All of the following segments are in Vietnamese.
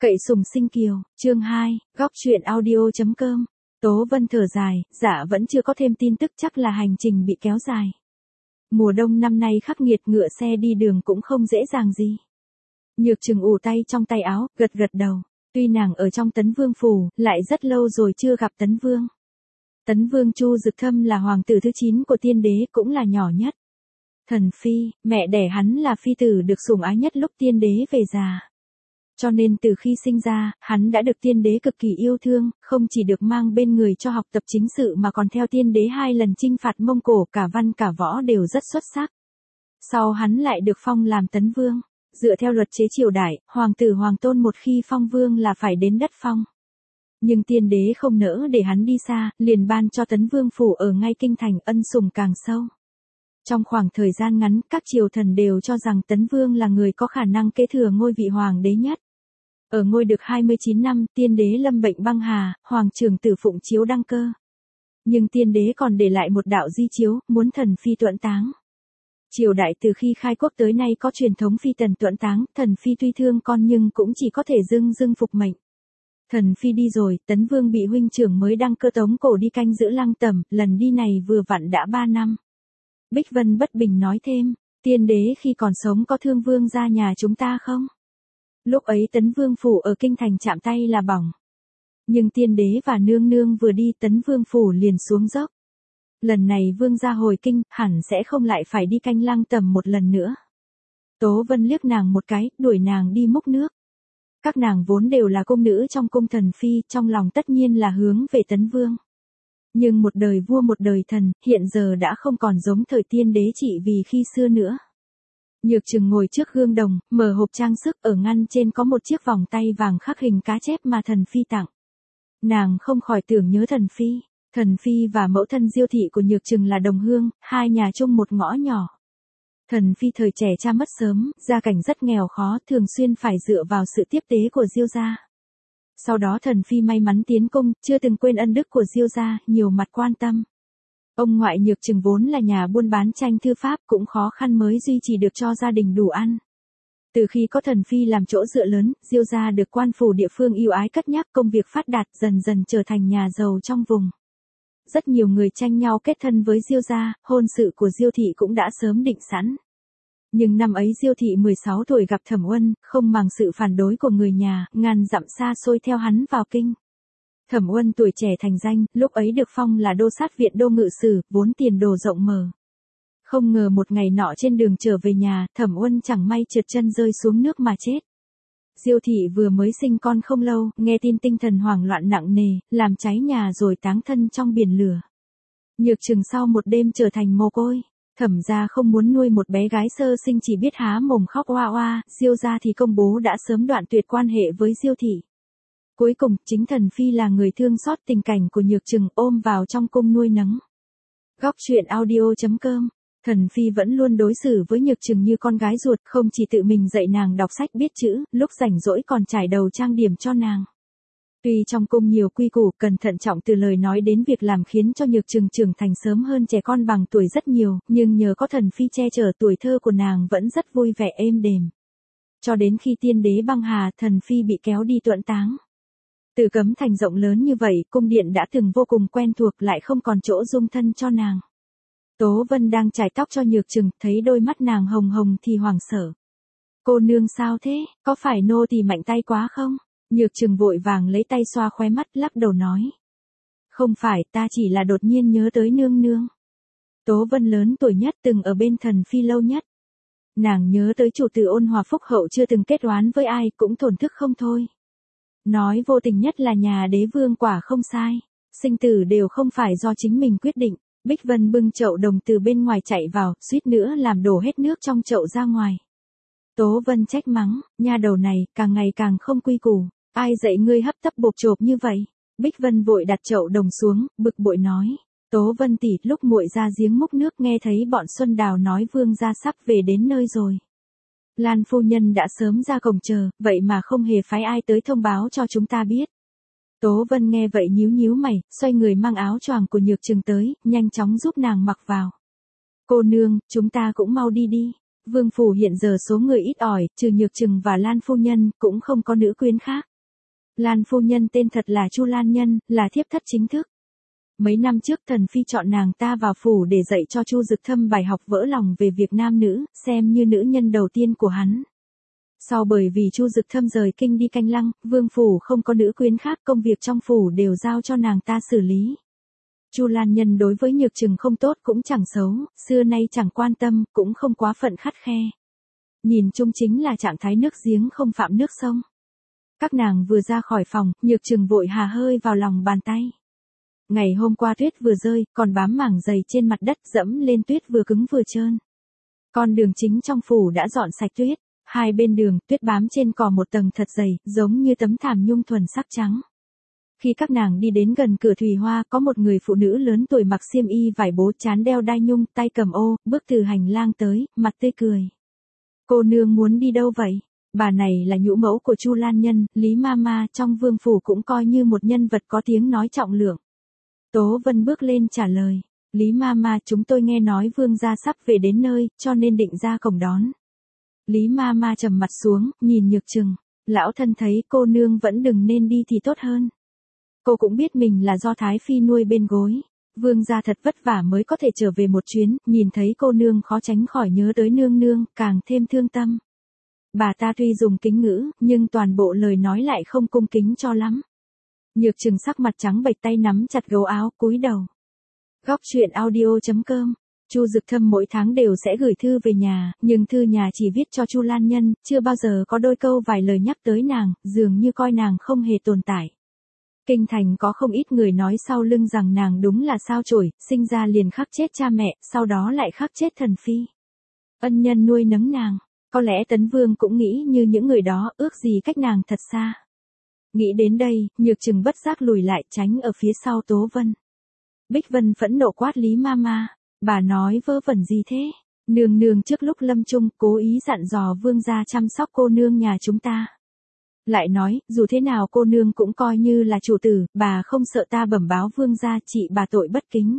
Cậy sùng sinh kiều, chương 2, góc truyện audio.com. Tố Vân thở dài, dạ vẫn chưa có thêm tin tức, chắc là hành trình bị kéo dài. Mùa đông năm nay khắc nghiệt, ngựa xe đi đường cũng không dễ dàng gì. Nhược Trừng ủ tay trong tay áo, gật gật đầu. Tuy nàng ở trong Tấn Vương phủ, lại rất lâu rồi chưa gặp Tấn Vương. Tấn Vương Chu Dực Thâm là hoàng tử thứ 9 của tiên đế, cũng là nhỏ nhất. Thần phi, mẹ đẻ hắn là phi tử được sủng ái nhất lúc tiên đế về già. Cho nên từ khi sinh ra, hắn đã được tiên đế cực kỳ yêu thương, không chỉ được mang bên người cho học tập chính sự mà còn theo tiên đế 2 lần chinh phạt Mông Cổ, cả văn cả võ đều rất xuất sắc. Sau hắn lại được phong làm Tấn Vương. Dựa theo luật chế triều đại, hoàng tử hoàng tôn một khi phong vương là phải đến đất phong. Nhưng tiên đế không nỡ để hắn đi xa, liền ban cho Tấn Vương phủ ở ngay kinh thành, ân sủng càng sâu. Trong khoảng thời gian ngắn, các triều thần đều cho rằng Tấn Vương là người có khả năng kế thừa ngôi vị hoàng đế nhất. Ở ngôi được 29 năm, tiên đế lâm bệnh băng hà, hoàng trưởng tử phụng chiếu đăng cơ. Nhưng tiên đế còn để lại một đạo di chiếu, muốn thần phi tuẫn táng. Triều đại từ khi khai quốc tới nay có truyền thống phi tần tuẫn táng, thần phi tuy thương con nhưng cũng chỉ có thể dưng phục mệnh. Thần phi đi rồi, Tấn Vương bị huynh trưởng mới đăng cơ tống cổ đi canh giữ Lăng Tẩm, lần đi này vừa vặn đã 3 năm. Bích Vân bất bình nói thêm, tiên đế khi còn sống có thương vương ra nhà chúng ta không? Lúc ấy Tấn Vương phủ ở kinh thành chạm tay là bỏng. Nhưng tiên đế và nương nương vừa đi, Tấn Vương phủ liền xuống dốc. Lần này vương gia hồi kinh, hẳn sẽ không lại phải đi canh Lăng Tẩm một lần nữa. Tố Vân liếc nàng một cái, đuổi nàng đi múc nước. Các nàng vốn đều là cung nữ trong cung thần phi, trong lòng tất nhiên là hướng về Tấn Vương. Nhưng một đời vua một đời thần, hiện giờ đã không còn giống thời tiên đế trị vì khi xưa nữa. Nhược Trừng ngồi trước gương đồng, mở hộp trang sức, ở ngăn trên có một chiếc vòng tay vàng khắc hình cá chép mà thần phi tặng. Nàng không khỏi tưởng nhớ thần phi. Thần phi và mẫu thân Diêu thị của Nhược Trừng là đồng hương, hai nhà chung một ngõ nhỏ. Thần phi thời trẻ cha mất sớm, gia cảnh rất nghèo khó, thường xuyên phải dựa vào sự tiếp tế của Diêu gia. Sau đó thần phi may mắn tiến cung, chưa từng quên ân đức của Diêu gia, nhiều mặt quan tâm. Ông ngoại Nhược Trừng vốn là nhà buôn bán tranh thư pháp, cũng khó khăn mới duy trì được cho gia đình đủ ăn. Từ khi có thần phi làm chỗ dựa lớn, Diêu gia được quan phủ địa phương yêu ái cất nhắc, công việc phát đạt, dần dần trở thành nhà giàu trong vùng. Rất nhiều người tranh nhau kết thân với Diêu gia, hôn sự của Diêu thị cũng đã sớm định sẵn. Nhưng năm ấy Diêu thị 16 tuổi gặp Thẩm Uân, không màng sự phản đối của người nhà, ngàn dặm xa xôi theo hắn vào kinh. Thẩm Uân tuổi trẻ thành danh, lúc ấy được phong là đô sát viện đô ngự sử, vốn tiền đồ rộng mở. Không ngờ một ngày nọ trên đường trở về nhà, Thẩm Uân chẳng may trượt chân rơi xuống nước mà chết. Diêu thị vừa mới sinh con không lâu, nghe tin tinh thần hoảng loạn nặng nề, làm cháy nhà rồi táng thân trong biển lửa. Nhược Trừng sau một đêm trở thành mồ côi. Thẩm gia không muốn nuôi một bé gái sơ sinh, chỉ biết há mồm khóc oa oa, Diêu gia thì công bố đã sớm đoạn tuyệt quan hệ với Diêu thị. Cuối cùng, chính thần phi là người thương xót tình cảnh của Nhược Trừng, ôm vào trong cung nuôi nấng. Góc truyện audio.com. Thần phi vẫn luôn đối xử với Nhược Trừng như con gái ruột, không chỉ tự mình dạy nàng đọc sách biết chữ, lúc rảnh rỗi còn trải đầu trang điểm cho nàng. Tuy trong cung nhiều quy củ, cần thận trọng từ lời nói đến việc làm, khiến cho Nhược Trừng trưởng thành sớm hơn trẻ con bằng tuổi rất nhiều, nhưng nhờ có thần phi che chở, tuổi thơ của nàng vẫn rất vui vẻ êm đềm. Cho đến khi tiên đế băng hà, thần phi bị kéo đi tuẫn táng. Từ Cấm Thành rộng lớn như vậy, cung điện đã từng vô cùng quen thuộc, lại không còn chỗ dung thân cho nàng. Tố Vân đang chải tóc cho Nhược Trừng, thấy đôi mắt nàng hồng hồng thì hoảng sợ. Cô nương sao thế, có phải nô tỳ mạnh tay quá không? Nhược Trừng vội vàng lấy tay xoa khóe mắt, lắc đầu nói. Không phải, ta chỉ là đột nhiên nhớ tới nương nương. Tố Vân lớn tuổi nhất, từng ở bên thần phi lâu nhất. Nàng nhớ tới chủ tử ôn hòa phúc hậu, chưa từng kết oán với ai, cũng thổn thức không thôi. Nói vô tình nhất là nhà đế vương quả không sai. Sinh tử đều không phải do chính mình quyết định. Bích Vân bưng chậu đồng từ bên ngoài chạy vào, suýt nữa làm đổ hết nước trong chậu ra ngoài. Tố Vân trách mắng, nha đầu này, càng ngày càng không quy củ. Ai dạy ngươi hấp tấp bộp chộp như vậy? Bích Vân vội đặt chậu đồng xuống, bực bội nói. Tố Vân tỷ, lúc muội ra giếng múc nước nghe thấy bọn Xuân Đào nói vương gia sắp về đến nơi rồi. Lan phu nhân đã sớm ra cổng chờ, vậy mà không hề phái ai tới thông báo cho chúng ta biết. Tố Vân nghe vậy nhíu nhíu mày, xoay người mang áo choàng của Nhược Trừng tới, nhanh chóng giúp nàng mặc vào. Cô nương, chúng ta cũng mau đi đi. Vương phủ hiện giờ số người ít ỏi, trừ Nhược Trừng và Lan phu nhân, cũng không có nữ quyến khác. Lan phu nhân tên thật là Chu Lan Nhân, là thiếp thất chính thức. Mấy năm trước thần phi chọn nàng ta vào phủ để dạy cho Chu Dực Thâm bài học vỡ lòng về việc nam nữ, xem như nữ nhân đầu tiên của hắn. Sau bởi vì Chu Dực Thâm rời kinh đi Canh Lăng, vương phủ không có nữ quyến khác, công việc trong phủ đều giao cho nàng ta xử lý. Chu Lan Nhân đối với Nhược Trừng không tốt cũng chẳng xấu, xưa nay chẳng quan tâm, cũng không quá phận khắt khe. Nhìn chung chính là trạng thái nước giếng không phạm nước sông. Các nàng vừa ra khỏi phòng, Nhược Trừng vội hà hơi vào lòng bàn tay. Ngày hôm qua tuyết vừa rơi, còn bám mảng dày trên mặt đất, dẫm lên tuyết vừa cứng vừa trơn. Con đường chính trong phủ đã dọn sạch tuyết, hai bên đường tuyết bám trên cỏ một tầng thật dày, giống như tấm thảm nhung thuần sắc trắng. Khi các nàng đi đến gần cửa thủy hoa, có một người phụ nữ lớn tuổi mặc xiêm y vải bố, trán đeo đai nhung, tay cầm ô, bước từ hành lang tới, mặt tươi cười. Cô nương muốn đi đâu vậy? Bà này là nhũ mẫu của Chu Lan Nhân, Lý Mama, trong vương phủ cũng coi như một nhân vật có tiếng nói trọng lượng. Tố Vân bước lên trả lời, Lý Mama, chúng tôi nghe nói vương gia sắp về đến nơi, cho nên định ra cổng đón. Lý Mama trầm mặt xuống, nhìn Nhược Trừng, lão thân thấy cô nương vẫn đừng nên đi thì tốt hơn. Cô cũng biết mình là do Thái Phi nuôi bên gối. Vương gia thật vất vả mới có thể trở về một chuyến, nhìn thấy cô nương khó tránh khỏi nhớ tới nương nương, càng thêm thương tâm. Bà ta tuy dùng kính ngữ, nhưng toàn bộ lời nói lại không cung kính cho lắm. Nhược Trừng sắc mặt trắng bệch, tay nắm chặt gấu áo, cúi đầu. Góc truyện audio.com. Chu Dực Thâm mỗi tháng đều sẽ gửi thư về nhà, nhưng thư nhà chỉ viết cho Chu Lan Nhân, chưa bao giờ có đôi câu vài lời nhắc tới nàng, dường như coi nàng không hề tồn tại. Kinh thành có không ít người nói sau lưng rằng nàng đúng là sao chổi, sinh ra liền khắc chết cha mẹ, sau đó lại khắc chết thần phi. Ân nhân nuôi nấng nàng, có lẽ Tấn Vương cũng nghĩ như những người đó, ước gì cách nàng thật xa. Nghĩ đến đây, Nhược Trừng bất giác lùi lại, tránh ở phía sau Tố Vân. Bích Vân phẫn nộ quát Lý Mama, bà nói vớ vẩn gì thế? Nương nương trước lúc lâm chung cố ý dặn dò vương gia chăm sóc cô nương nhà chúng ta. Lại nói, dù thế nào cô nương cũng coi như là chủ tử, bà không sợ ta bẩm báo vương gia trị bà tội bất kính.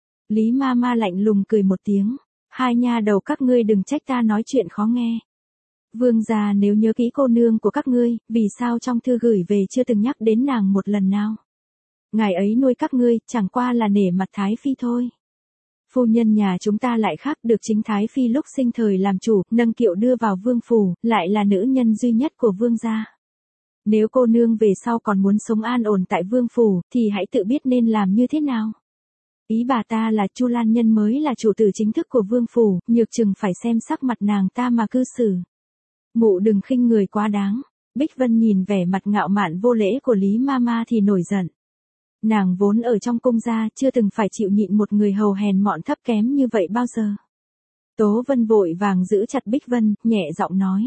Lý Mama lạnh lùng cười một tiếng, hai nha đầu các ngươi đừng trách ta nói chuyện khó nghe. Vương gia nếu nhớ kỹ cô nương của các ngươi, vì sao trong thư gửi về chưa từng nhắc đến nàng một lần nào? Ngài ấy nuôi các ngươi, chẳng qua là nể mặt Thái Phi thôi. Phu nhân nhà chúng ta lại khác, được chính Thái Phi lúc sinh thời làm chủ, nâng kiệu đưa vào vương phủ, lại là nữ nhân duy nhất của vương gia. Nếu cô nương về sau còn muốn sống an ổn tại vương phủ, thì hãy tự biết nên làm như thế nào. Ý bà ta là Chu Lan Nhân mới là chủ tử chính thức của vương phủ, Nhược Trừng phải xem sắc mặt nàng ta mà cư xử. Mụ đừng khinh người quá đáng. Bích Vân nhìn vẻ mặt ngạo mạn vô lễ của Lý Mama thì nổi giận. Nàng vốn ở trong cung gia, chưa từng phải chịu nhịn một người hầu hèn mọn thấp kém như vậy bao giờ. Tố Vân vội vàng giữ chặt Bích Vân, nhẹ giọng nói.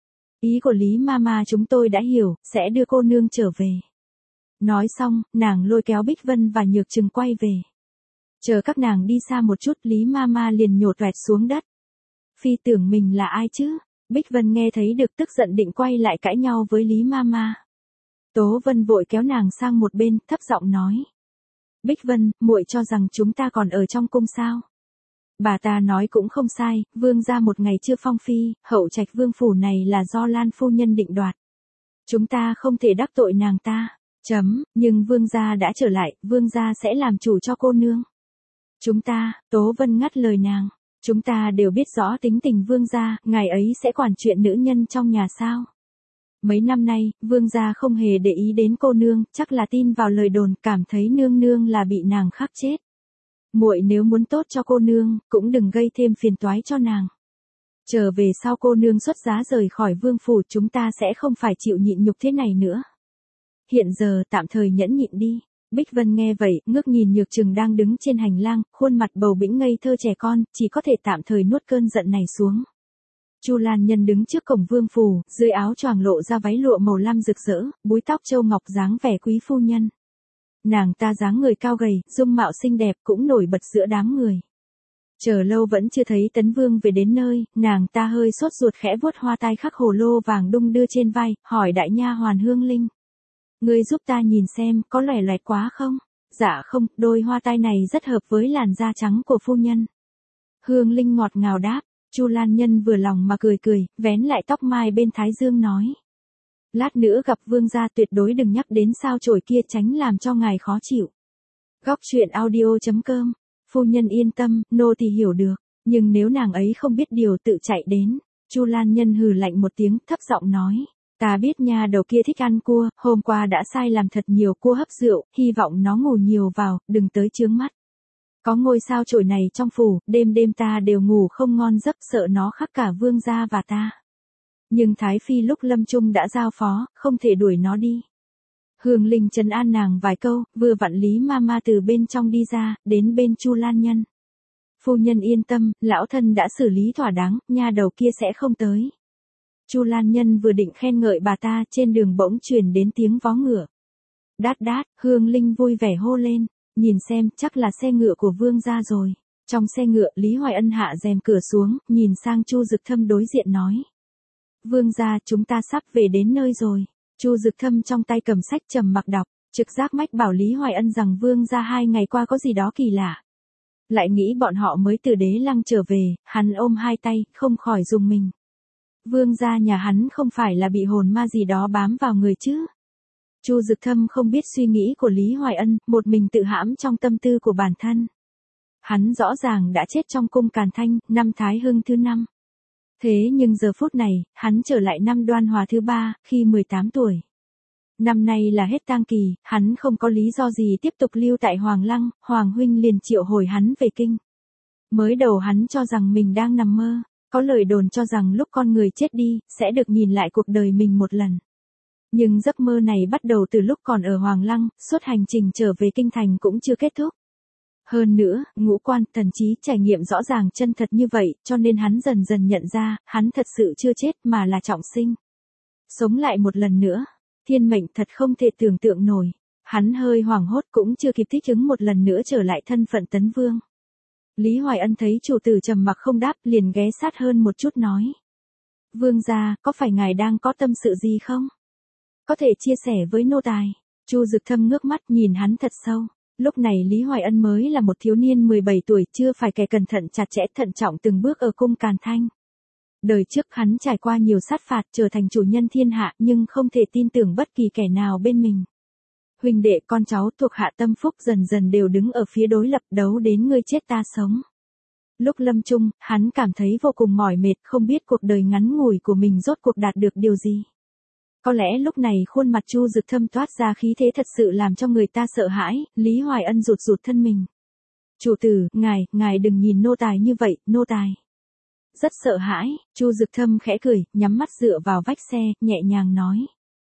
Ý của Lý Mama chúng tôi đã hiểu, sẽ đưa cô nương trở về. Nói xong, nàng lôi kéo Bích Vân và Nhược Trừng quay về. Chờ các nàng đi xa một chút, Lý Mama liền nhổ toẹt xuống đất. Phi tưởng mình là ai chứ? Bích Vân nghe thấy được tức giận định quay lại cãi nhau với Lý Mama. Tố Vân vội kéo nàng sang một bên, thấp giọng nói. Bích Vân, muội cho rằng chúng ta còn ở trong cung sao? Bà ta nói cũng không sai, vương gia một ngày chưa phong phi, hậu trạch vương phủ này là do Lan phu nhân định đoạt. Chúng ta không thể đắc tội nàng ta. Nhưng vương gia đã trở lại, vương gia sẽ làm chủ cho cô nương. Chúng ta, Tố Vân ngắt lời nàng. Chúng ta đều biết rõ tính tình vương gia, ngài ấy sẽ quản chuyện nữ nhân trong nhà sao? Mấy năm nay, vương gia không hề để ý đến cô nương, chắc là tin vào lời đồn, cảm thấy nương nương là bị nàng khắc chết. Muội nếu muốn tốt cho cô nương, cũng đừng gây thêm phiền toái cho nàng. Trở về sau cô nương xuất giá rời khỏi vương phủ, chúng ta sẽ không phải chịu nhịn nhục thế này nữa. Hiện giờ tạm thời nhẫn nhịn đi. Bích Vân nghe vậy, ngước nhìn Nhược Trừng đang đứng trên hành lang, khuôn mặt bầu bĩnh ngây thơ trẻ con, chỉ có thể tạm thời nuốt cơn giận này xuống. Chu Lan Nhân đứng trước cổng vương phủ, dưới áo choàng lộ ra váy lụa màu lam rực rỡ, búi tóc châu ngọc dáng vẻ quý phu nhân. Nàng ta dáng người cao gầy, dung mạo xinh đẹp cũng nổi bật giữa đám người. Chờ lâu vẫn chưa thấy Tấn Vương về đến nơi, nàng ta hơi sốt ruột khẽ vuốt hoa tai khắc hồ lô vàng đung đưa trên vai, hỏi đại nha hoàn Hương Linh. Ngươi giúp ta nhìn xem, có lòe loẹt quá không? Dạ không, đôi hoa tai này rất hợp với làn da trắng của phu nhân. Hương Linh ngọt ngào đáp. Chu Lan Nhân vừa lòng mà cười cười, vén lại tóc mai bên thái dương nói. Lát nữa gặp vương gia tuyệt đối đừng nhắc đến sao chổi kia, tránh làm cho ngài khó chịu. Góc truyện audio.com. Phu nhân yên tâm, nô tỳ hiểu được, nhưng nếu nàng ấy không biết điều tự chạy đến. Chu Lan Nhân hừ lạnh một tiếng, thấp giọng nói, ta biết nha đầu kia thích ăn cua, hôm qua đã sai làm thật nhiều cua hấp rượu, hy vọng nó ngủ nhiều vào, đừng tới chướng mắt. Có ngôi sao chổi này trong phủ, đêm đêm ta đều ngủ không ngon giấc, sợ nó khắc cả vương gia và ta. Nhưng Thái Phi lúc lâm chung đã giao phó, không thể đuổi nó đi. Hương Linh trấn an nàng vài câu, vừa vặn Lý Mama từ bên trong đi ra, đến bên Chu Lan Nhân. Phu nhân yên tâm, lão thân đã xử lý thỏa đáng, nha đầu kia sẽ không tới. Chu Lan Nhân vừa định khen ngợi bà ta, trên đường bỗng truyền đến tiếng vó ngựa. Đát đát, Hương Linh vui vẻ hô lên, nhìn xem, chắc là xe ngựa của vương gia rồi. Trong xe ngựa, Lý Hoài Ân hạ rèm cửa xuống, nhìn sang Chu Dực Thâm đối diện nói. Vương gia, chúng ta sắp về đến nơi rồi. Chu Dực Thâm trong tay cầm sách trầm mặc đọc, trực giác mách bảo Lý Hoài Ân rằng vương gia 2 ngày qua có gì đó kỳ lạ. Lại nghĩ bọn họ mới từ Đế Lăng trở về, hắn ôm hai tay, không khỏi rùng mình. Vương gia nhà hắn không phải là bị hồn ma gì đó bám vào người chứ? Chu Dực Thâm không biết suy nghĩ của Lý Hoài Ân, một mình tự hãm trong tâm tư của bản thân. Hắn rõ ràng đã chết trong cung Càn Thanh, năm Thái Hưng thứ 5. Thế nhưng giờ phút này, hắn trở lại năm Đoan Hòa thứ 3, khi 18 tuổi. Năm nay là hết tang kỳ, hắn không có lý do gì tiếp tục lưu tại Hoàng Lăng, Hoàng huynh liền triệu hồi hắn về kinh. Mới đầu hắn cho rằng mình đang nằm mơ, có lời đồn cho rằng lúc con người chết đi, sẽ được nhìn lại cuộc đời mình một lần. Nhưng giấc mơ này bắt đầu từ lúc còn ở Hoàng Lăng, suốt hành trình trở về kinh thành cũng chưa kết thúc. Hơn nữa, ngũ quan, thần trí trải nghiệm rõ ràng chân thật như vậy, cho nên hắn dần dần nhận ra, hắn thật sự chưa chết mà là trọng sinh. Sống lại một lần nữa, thiên mệnh thật không thể tưởng tượng nổi. Hắn hơi hoảng hốt cũng chưa kịp thích ứng một lần nữa trở lại thân phận tấn vương. Lý Hoài Ân thấy chủ tử trầm mặc không đáp, liền ghé sát hơn một chút nói. Vương gia, có phải ngài đang có tâm sự gì không? Có thể chia sẻ với nô tài. Chu Dực Thâm ngước mắt nhìn hắn thật sâu. Lúc này Lý Hoài Ân mới là một thiếu niên 17 tuổi, chưa phải kẻ cẩn thận chặt chẽ thận trọng từng bước ở cung Càn Thanh. Đời trước hắn trải qua nhiều sát phạt trở thành chủ nhân thiên hạ nhưng không thể tin tưởng bất kỳ kẻ nào bên mình. Huynh đệ con cháu thuộc hạ tâm phúc dần dần đều đứng ở phía đối lập, đấu đến ngươi chết ta sống. Lúc lâm chung, hắn cảm thấy vô cùng mỏi mệt, không biết cuộc đời ngắn ngủi của mình rốt cuộc đạt được điều gì. Có lẽ lúc này khuôn mặt Chu Dực Thâm toát ra khí thế thật sự làm cho người ta sợ hãi. Lý Hoài Ân rụt thân mình. Chủ tử, ngài đừng nhìn nô tài như vậy, nô tài. Rất sợ hãi, Chu Dực Thâm khẽ cười, nhắm mắt dựa vào vách xe, nhẹ nhàng nói.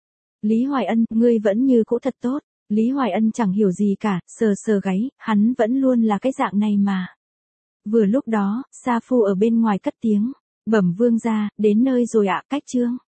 Lý Hoài Ân, ngươi vẫn như cũ thật tốt. Lý Hoài Ân chẳng hiểu gì cả, sờ gáy, hắn vẫn luôn là cái dạng này mà. Vừa lúc đó, Sa Phu ở bên ngoài cất tiếng. Bẩm vương gia, đến nơi rồi ạ, cách chương.